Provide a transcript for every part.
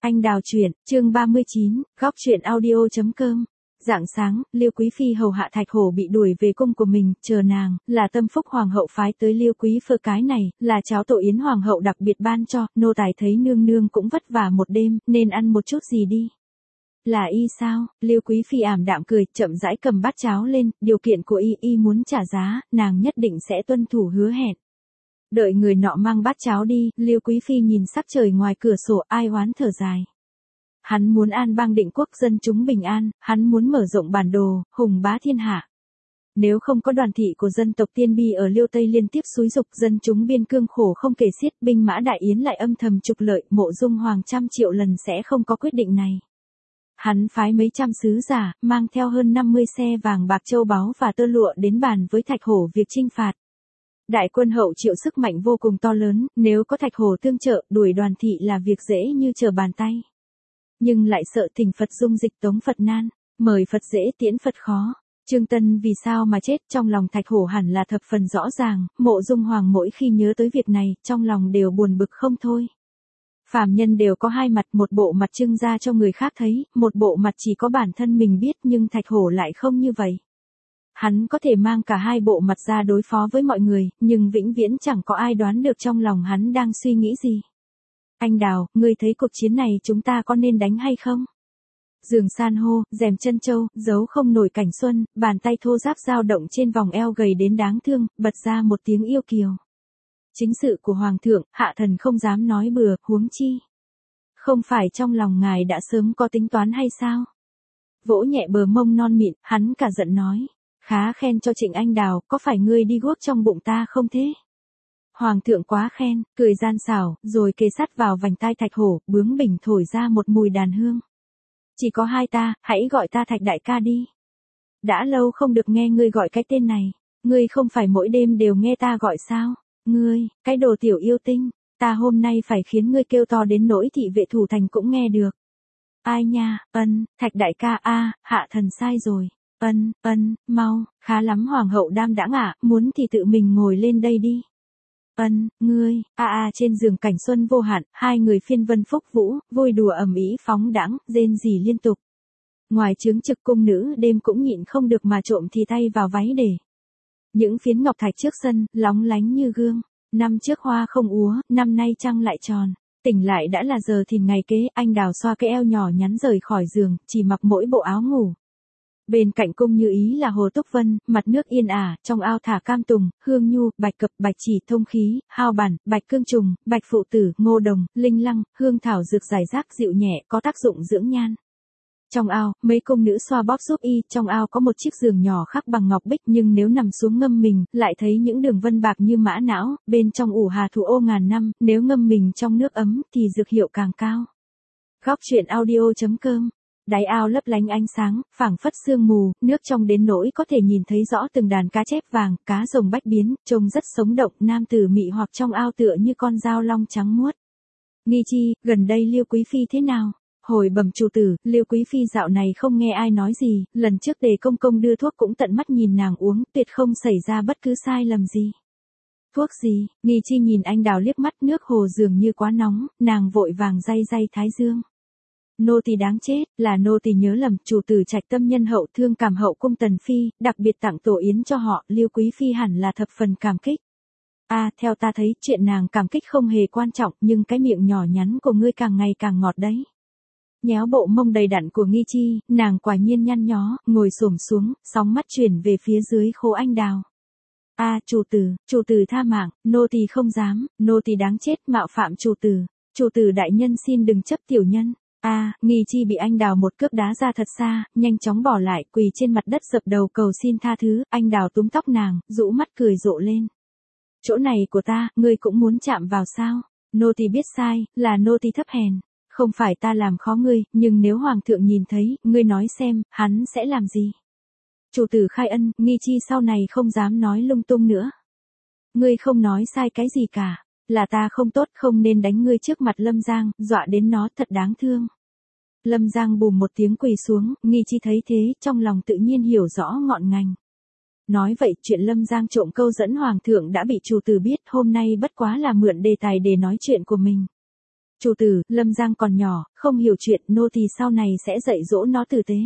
Anh đào truyện, chương 39, góc truyện audio.com. Rạng sáng, Liêu Quý Phi hầu hạ Thạch Hổ bị đuổi về cung của mình, chờ nàng, là Tâm Phúc Hoàng hậu phái tới Liêu Quý Phi cái này, là cháo tổ yến Hoàng hậu đặc biệt ban cho, nô tài thấy nương nương cũng vất vả một đêm, nên ăn một chút gì đi. Là y sao? Liêu Quý Phi ảm đạm cười, chậm rãi cầm bát cháo lên, điều kiện của y muốn trả giá, nàng nhất định sẽ tuân thủ hứa hẹn. Đợi người nọ mang bát cháo đi, Liêu Quý Phi nhìn sắc trời ngoài cửa sổ, ai oán thở dài. Hắn muốn an bang định quốc, dân chúng bình an, hắn muốn mở rộng bản đồ, hùng bá thiên hạ. Nếu không có đoàn thị của dân tộc Tiên Bi ở Liêu Tây liên tiếp xúi dục, dân chúng biên cương khổ không kể xiết, binh mã đại yến lại âm thầm trục lợi, Mộ Dung Hoàng trăm triệu lần sẽ không có quyết định này. Hắn phái mấy trăm sứ giả, mang theo hơn 50 xe vàng bạc châu báu và tơ lụa đến bàn với Thạch Hổ việc chinh phạt. Đại quân hậu triệu sức mạnh vô cùng to lớn, nếu có Thạch Hổ tương trợ, đuổi đoàn thị là việc dễ như trở bàn tay. Nhưng lại sợ thỉnh Phật dung dịch tống Phật nan, mời Phật dễ tiễn Phật khó. Trương Tân vì sao mà chết, trong lòng Thạch Hổ hẳn là thập phần rõ ràng, Mộ Dung Hoàng mỗi khi nhớ tới việc này, trong lòng đều buồn bực không thôi. Phàm nhân đều có hai mặt, một bộ mặt trưng ra cho người khác thấy, một bộ mặt chỉ có bản thân mình biết, nhưng Thạch Hổ lại không như vậy. Hắn có thể mang cả hai bộ mặt ra đối phó với mọi người, nhưng vĩnh viễn chẳng có ai đoán được trong lòng hắn đang suy nghĩ gì. Anh Đào, ngươi thấy cuộc chiến này chúng ta có nên đánh hay không? Giường san hô, rèm chân châu, giấu không nổi cảnh xuân, bàn tay thô ráp dao động trên vòng eo gầy đến đáng thương, bật ra một tiếng yêu kiều. Chính sự của Hoàng thượng, hạ thần không dám nói bừa, huống chi. Không phải trong lòng ngài đã sớm có tính toán hay sao? Vỗ nhẹ bờ mông non mịn, hắn cả giận nói. Khá khen cho Trịnh Anh Đào, có phải ngươi đi guốc trong bụng ta không thế? Hoàng thượng quá khen, cười gian xảo, rồi kề sát vào vành tai Thạch Hổ, bướng bỉnh thổi ra một mùi đàn hương. Chỉ có hai ta, hãy gọi ta Thạch đại ca đi. Đã lâu không được nghe ngươi gọi cái tên này, ngươi không phải mỗi đêm đều nghe ta gọi sao? Ngươi, cái đồ tiểu yêu tinh, ta hôm nay phải khiến ngươi kêu to đến nỗi thị vệ thủ thành cũng nghe được. Ai nha, Thạch đại ca hạ thần sai rồi. Mau, khá lắm Hoàng hậu đam đãng muốn thì tự mình ngồi lên đây đi. Ngươi, trên giường cảnh xuân vô hạn, hai người phiên vân phúc vũ, vui đùa ầm ĩ phóng đãng, rên rỉ liên tục. Ngoài trướng trực cung nữ đêm cũng nhịn không được mà trộm thì tay vào váy để. Những phiến ngọc thạch trước sân, lóng lánh như gương. Năm trước hoa không úa, năm nay trăng lại tròn. Tỉnh lại đã là giờ thìn ngày kế, anh Đào xoa cái eo nhỏ nhắn rời khỏi giường, chỉ mặc mỗi bộ áo ngủ. Bên cạnh cung như ý là Hồ Túc Vân, mặt nước yên ả, trong ao thả cam tùng, hương nhu, bạch cập, bạch chỉ, thông khí, hao bản, bạch cương trùng, bạch phụ tử, ngô đồng, linh lăng, hương thảo dược giải rác dịu nhẹ, có tác dụng dưỡng nhan. Trong ao, mấy cung nữ xoa bóp giúp y, trong ao có một chiếc giường nhỏ khắc bằng ngọc bích, nhưng nếu nằm xuống ngâm mình, lại thấy những đường vân bạc như mã não, bên trong ủ hà thủ ô ngàn năm, nếu ngâm mình trong nước ấm, thì dược hiệu càng cao. Góc truyện audio.com. Đáy ao lấp lánh ánh sáng, phảng phất sương mù, nước trong đến nỗi có thể nhìn thấy rõ từng đàn cá chép vàng, cá rồng bách biến, trông rất sống động, nam tử mị hoặc trong ao tựa như con dao long trắng muốt. Nghi Chi, gần đây Liêu Quý Phi thế nào? Hồi bẩm chủ tử, Liêu Quý Phi dạo này không nghe ai nói gì, lần trước Tề công công đưa thuốc cũng tận mắt nhìn nàng uống, tuyệt không xảy ra bất cứ sai lầm gì. Thuốc gì? Nghi Chi nhìn anh Đào liếc mắt, nước hồ dường như quá nóng, nàng vội vàng day thái dương. Nô tỳ đáng chết, là nô tỳ nhớ lầm, chủ tử trạch tâm nhân hậu thương cảm hậu cung Tần Phi, đặc biệt tặng tổ yến cho họ, Liêu Quý Phi hẳn là thập phần cảm kích. Theo ta thấy, chuyện nàng cảm kích không hề quan trọng, nhưng cái miệng nhỏ nhắn của ngươi càng ngày càng ngọt đấy. Nhéo bộ mông đầy đặn của Nghi Chi, nàng quả nhiên nhăn nhó, ngồi xổm xuống, sóng mắt chuyển về phía dưới khố anh Đào. Chủ tử tha mạng, nô tỳ không dám, nô tỳ đáng chết, mạo phạm chủ tử đại nhân xin đừng chấp tiểu nhân. Nghi Chi bị anh Đào một cước đá ra thật xa, nhanh chóng bỏ lại, quỳ trên mặt đất dập đầu cầu xin tha thứ, anh Đào túm tóc nàng, rũ mắt cười rộ lên. Chỗ này của ta, ngươi cũng muốn chạm vào sao? Nô tỳ biết sai, là nô tỳ thấp hèn, không phải ta làm khó ngươi, nhưng nếu Hoàng thượng nhìn thấy, ngươi nói xem, hắn sẽ làm gì? Chủ tử khai ân, Nghi Chi sau này không dám nói lung tung nữa. Ngươi không nói sai cái gì cả. Là ta không tốt, không nên đánh ngươi trước mặt Lâm Giang, dọa đến nó thật đáng thương. Lâm Giang bùm một tiếng quỳ xuống, Nghi Chi thấy thế, trong lòng tự nhiên hiểu rõ ngọn ngành. Nói vậy, chuyện Lâm Giang trộm câu dẫn Hoàng thượng đã bị chủ tử biết, hôm nay bất quá là mượn đề tài để nói chuyện của mình. Chủ tử, Lâm Giang còn nhỏ, không hiểu chuyện, nô tỳ sau này sẽ dạy dỗ nó tử tế.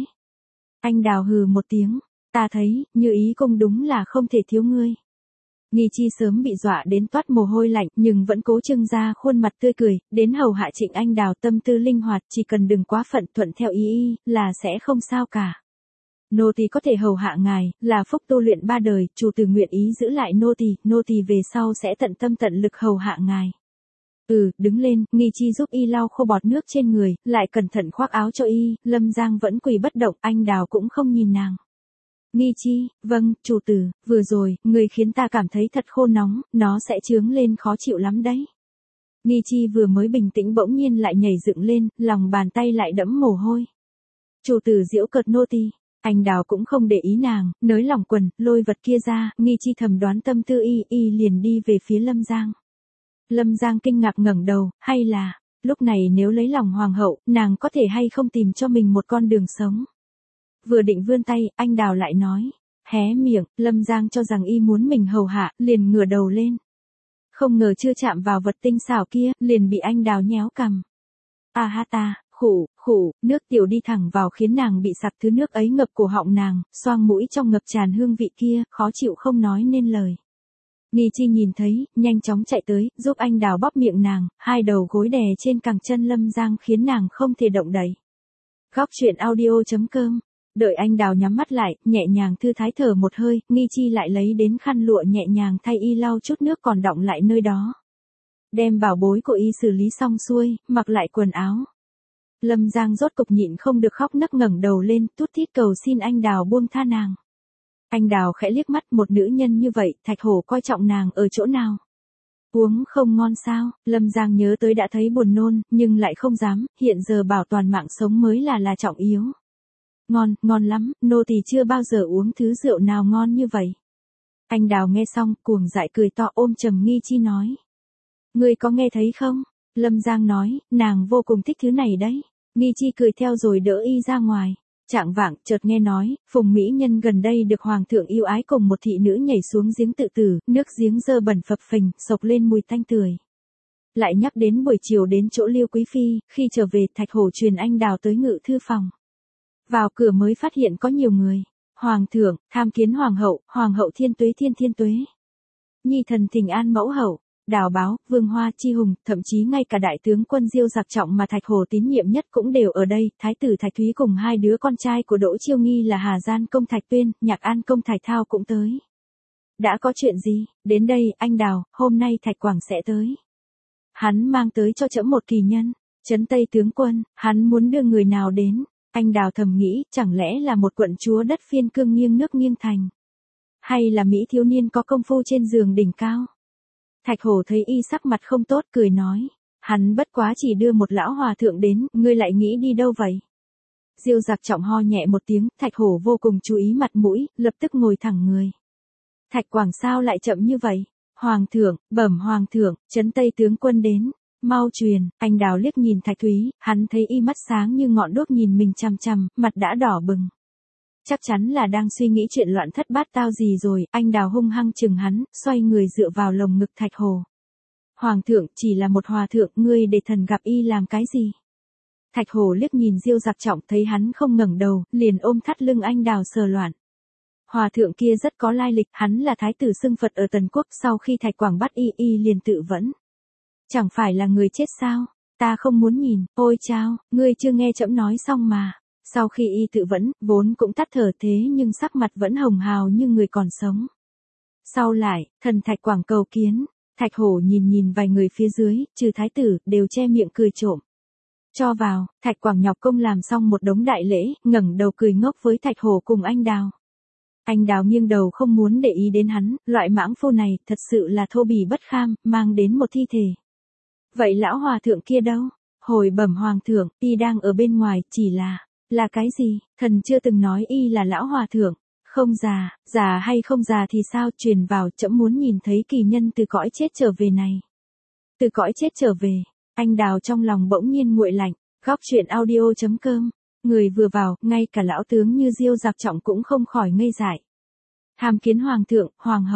Anh Đào hừ một tiếng, ta thấy, như ý cung đúng là không thể thiếu ngươi. Nghi Chi sớm bị dọa đến toát mồ hôi lạnh, nhưng vẫn cố trưng ra khuôn mặt tươi cười, đến hầu hạ Trịnh Anh Đào tâm tư linh hoạt, chỉ cần đừng quá phận thuận theo ý là sẽ không sao cả. Nô tỳ có thể hầu hạ ngài, là phúc tu luyện 3 đời, chủ tử nguyện ý giữ lại nô tỳ về sau sẽ tận tâm tận lực hầu hạ ngài. Đứng lên, Nghi Chi giúp y lau khô bọt nước trên người, lại cẩn thận khoác áo cho y, Lâm Giang vẫn quỳ bất động, Anh Đào cũng không nhìn nàng. Nghi Chi, vâng, chủ tử, vừa rồi, người khiến ta cảm thấy thật khô nóng, nó sẽ chướng lên khó chịu lắm đấy. Nghi Chi vừa mới bình tĩnh bỗng nhiên lại nhảy dựng lên, lòng bàn tay lại đẫm mồ hôi. Chủ tử giễu cợt nô tỳ. Anh Đào cũng không để ý nàng, nới lỏng quần, lôi vật kia ra, Nghi Chi thầm đoán tâm tư y liền đi về phía Lâm Giang. Lâm Giang kinh ngạc ngẩng đầu, hay là, lúc này nếu lấy lòng hoàng hậu, nàng có thể hay không tìm cho mình một con đường sống. Vừa định vươn tay, anh Đào lại nói, hé miệng, Lâm Giang cho rằng y muốn mình hầu hạ, liền ngửa đầu lên. Không ngờ chưa chạm vào vật tinh xảo kia, liền bị anh Đào nhéo cằm. A ha ta, khủ, nước tiểu đi thẳng vào khiến nàng bị sặc, thứ nước ấy ngập cổ họng nàng, xoang mũi trong ngập tràn hương vị kia, khó chịu không nói nên lời. Nghi Chi nhìn thấy, nhanh chóng chạy tới, giúp anh Đào bóp miệng nàng, hai đầu gối đè trên cẳng chân Lâm Giang khiến nàng không thể động đậy. Góc truyện audio.com. Đợi anh Đào nhắm mắt lại, nhẹ nhàng thư thái thở một hơi, Nghi Chi lại lấy đến khăn lụa nhẹ nhàng thay y lau chút nước còn đọng lại nơi đó. Đem bảo bối của y xử lý xong xuôi, mặc lại quần áo. Lâm Giang rốt cục nhịn không được khóc nấc ngẩng đầu lên, tút thít cầu xin anh Đào buông tha nàng. Anh Đào khẽ liếc mắt, một nữ nhân như vậy, Thạch Hổ coi trọng nàng ở chỗ nào? Uống không ngon sao? Lâm Giang nhớ tới đã thấy buồn nôn, nhưng lại không dám, hiện giờ bảo toàn mạng sống mới là trọng yếu. Ngon lắm, nô tỳ chưa bao giờ uống thứ rượu nào ngon như vậy. Anh Đào nghe xong, cuồng dại cười to ôm trầm Nghi Chi nói. Ngươi có nghe thấy không? Lâm Giang nói, nàng vô cùng thích thứ này đấy. Nghi Chi cười theo rồi đỡ y ra ngoài. Chạng vạng, chợt nghe nói, Phùng mỹ nhân gần đây được hoàng thượng yêu ái cùng một thị nữ nhảy xuống giếng tự tử, nước giếng dơ bẩn phập phình, sộc lên mùi tanh tưởi. Lại nhắc đến buổi chiều đến chỗ Liêu quý phi, khi trở về, Thạch Hổ truyền anh Đào tới ngự thư phòng. Vào cửa mới phát hiện có nhiều người. Hoàng thượng, tham kiến hoàng hậu thiên tuế. Nhi thần thỉnh an mẫu hậu. Đào Báo, Vương Hoa, Chi Hùng, thậm chí ngay cả đại tướng quân Diêu Giặc Trọng mà Thạch Hổ tín nhiệm nhất cũng đều ở đây, thái tử Thạch Thúy cùng hai đứa con trai của Đỗ Chiêu Nghi là Hà Gian công Thạch Tuyên, Nhạc An công Thạch Thao cũng tới. Đã có chuyện gì? Đến đây, anh Đào, hôm nay Thạch Quảng sẽ tới. Hắn mang tới cho trẫm một kỳ nhân, Trấn Tây tướng quân, hắn muốn đưa người nào đến? Anh Đào thầm nghĩ, chẳng lẽ là một quận chúa đất Phiên Cương nghiêng nước nghiêng thành? Hay là Mỹ thiếu niên có công phu trên giường đỉnh cao? Thạch Hổ thấy y sắc mặt không tốt cười nói. Hắn bất quá chỉ đưa một lão hòa thượng đến, ngươi lại nghĩ đi đâu vậy? Diêu Giặc Trọng ho nhẹ một tiếng, Thạch Hổ vô cùng chú ý mặt mũi, lập tức ngồi thẳng người. Thạch Quảng sao lại chậm như vậy? Hoàng thượng, Trấn Tây tướng quân đến. Mau truyền, anh Đào liếc nhìn Thạch Thúy, hắn thấy y mắt sáng như ngọn đuốc nhìn mình chằm chằm, mặt đã đỏ bừng. Chắc chắn là đang suy nghĩ chuyện loạn thất bát tao gì rồi, anh Đào hung hăng chừng hắn, xoay người dựa vào lồng ngực Thạch Hổ. Hoàng thượng, chỉ là một hòa thượng, ngươi để thần gặp y làm cái gì? Thạch Hổ liếc nhìn Diêu Giặc Trọng thấy hắn không ngẩng đầu, liền ôm thắt lưng anh Đào sờ loạn. Hòa thượng kia rất có lai lịch, hắn là thái tử xưng Phật ở Tần Quốc, sau khi Thạch Quảng bắt y liền tự vẫn. Chẳng phải là người chết sao? Ta không muốn nhìn, ôi chao, ngươi chưa nghe trẫm nói xong mà. Sau khi y tự vẫn, vốn cũng tắt thở thế nhưng sắc mặt vẫn hồng hào như người còn sống. Sau lại, thần Thạch Quảng cầu kiến, Thạch Hổ nhìn vài người phía dưới, trừ thái tử, đều che miệng cười trộm. Cho vào, Thạch Quảng nhọc công làm xong một đống đại lễ, ngẩng đầu cười ngốc với Thạch Hổ cùng anh Đào. Anh Đào nghiêng đầu không muốn để ý đến hắn, loại mãng phu này thật sự là thô bỉ bất kham, mang đến một thi thể. Vậy lão hòa thượng kia đâu? Hồi bẩm hoàng thượng, y đang ở bên ngoài, chỉ là cái gì? Thần chưa từng nói y là lão hòa thượng. Không già hay không già thì sao, truyền vào, trẫm muốn nhìn thấy kỳ nhân từ cõi chết trở về này. Từ cõi chết trở về, anh Đào trong lòng bỗng nhiên nguội lạnh. Góc truyện audio.com. Người vừa vào, ngay cả lão tướng như Diêu Giặc Trọng cũng không khỏi ngây dại. Tham kiến hoàng thượng, hoàng hậu.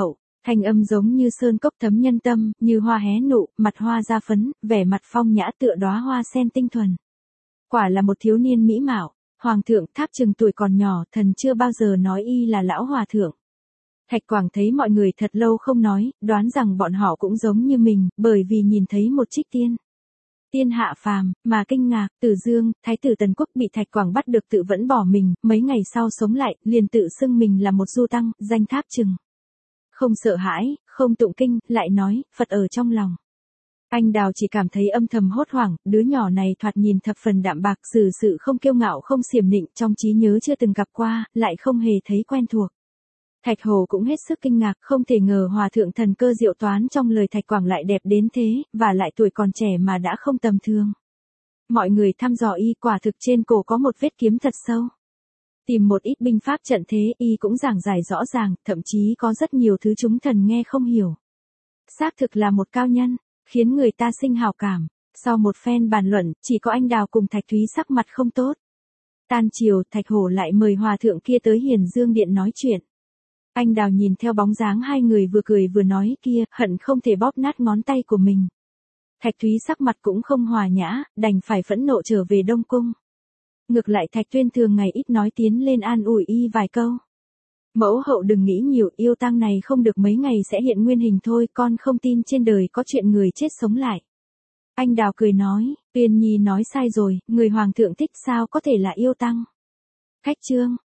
Thanh âm giống như sơn cốc thấm nhân tâm, như hoa hé nụ, mặt hoa ra phấn, vẻ mặt phong nhã tựa đóa hoa sen tinh thuần. Quả là một thiếu niên mỹ mạo. Hoàng thượng Tháp chừng tuổi còn nhỏ, thần chưa bao giờ nói y là lão hòa thượng. Thạch Quảng thấy mọi người thật lâu không nói, đoán rằng bọn họ cũng giống như mình, bởi vì nhìn thấy một trích tiên. Tiên hạ phàm, mà kinh ngạc, Từ Dương, thái tử Tần Quốc bị Thạch Quảng bắt được tự vẫn bỏ mình, mấy ngày sau sống lại, liền tự xưng mình là một du tăng, danh Tháp chừng. Không sợ hãi, không tụng kinh, lại nói, Phật ở trong lòng. Anh Đào chỉ cảm thấy âm thầm hốt hoảng, đứa nhỏ này thoạt nhìn thập phần đạm bạc, xử sự không kiêu ngạo không xiểm nịnh, trong trí nhớ chưa từng gặp qua, lại không hề thấy quen thuộc. Thạch Hồ cũng hết sức kinh ngạc, không thể ngờ hòa thượng thần cơ diệu toán trong lời Thạch Quảng lại đẹp đến thế, và lại tuổi còn trẻ mà đã không tầm thường. Mọi người thăm dò y, quả thực trên cổ có một vết kiếm thật sâu. Tìm một ít binh pháp trận thế, y cũng giảng giải rõ ràng, thậm chí có rất nhiều thứ chúng thần nghe không hiểu. Xác thực là một cao nhân, khiến người ta sinh hào cảm. Sau một phen bàn luận, chỉ có anh Đào cùng Thạch Thúy sắc mặt không tốt. Tan chiều, Thạch Hổ lại mời hòa thượng kia tới Hiền Dương Điện nói chuyện. Anh Đào nhìn theo bóng dáng hai người vừa cười vừa nói kia, hận không thể bóp nát ngón tay của mình. Thạch Thúy sắc mặt cũng không hòa nhã, đành phải phẫn nộ trở về Đông Cung. Ngược lại Thạch Tuyên thường ngày ít nói tiến lên an ủi y vài câu. Mẫu hậu đừng nghĩ nhiều, yêu tang này không được mấy ngày sẽ hiện nguyên hình thôi, con không tin trên đời có chuyện người chết sống lại. Anh Đào cười nói, Tuyên Nhi nói sai rồi, người hoàng thượng thích sao có thể là yêu tăng. Khách trương,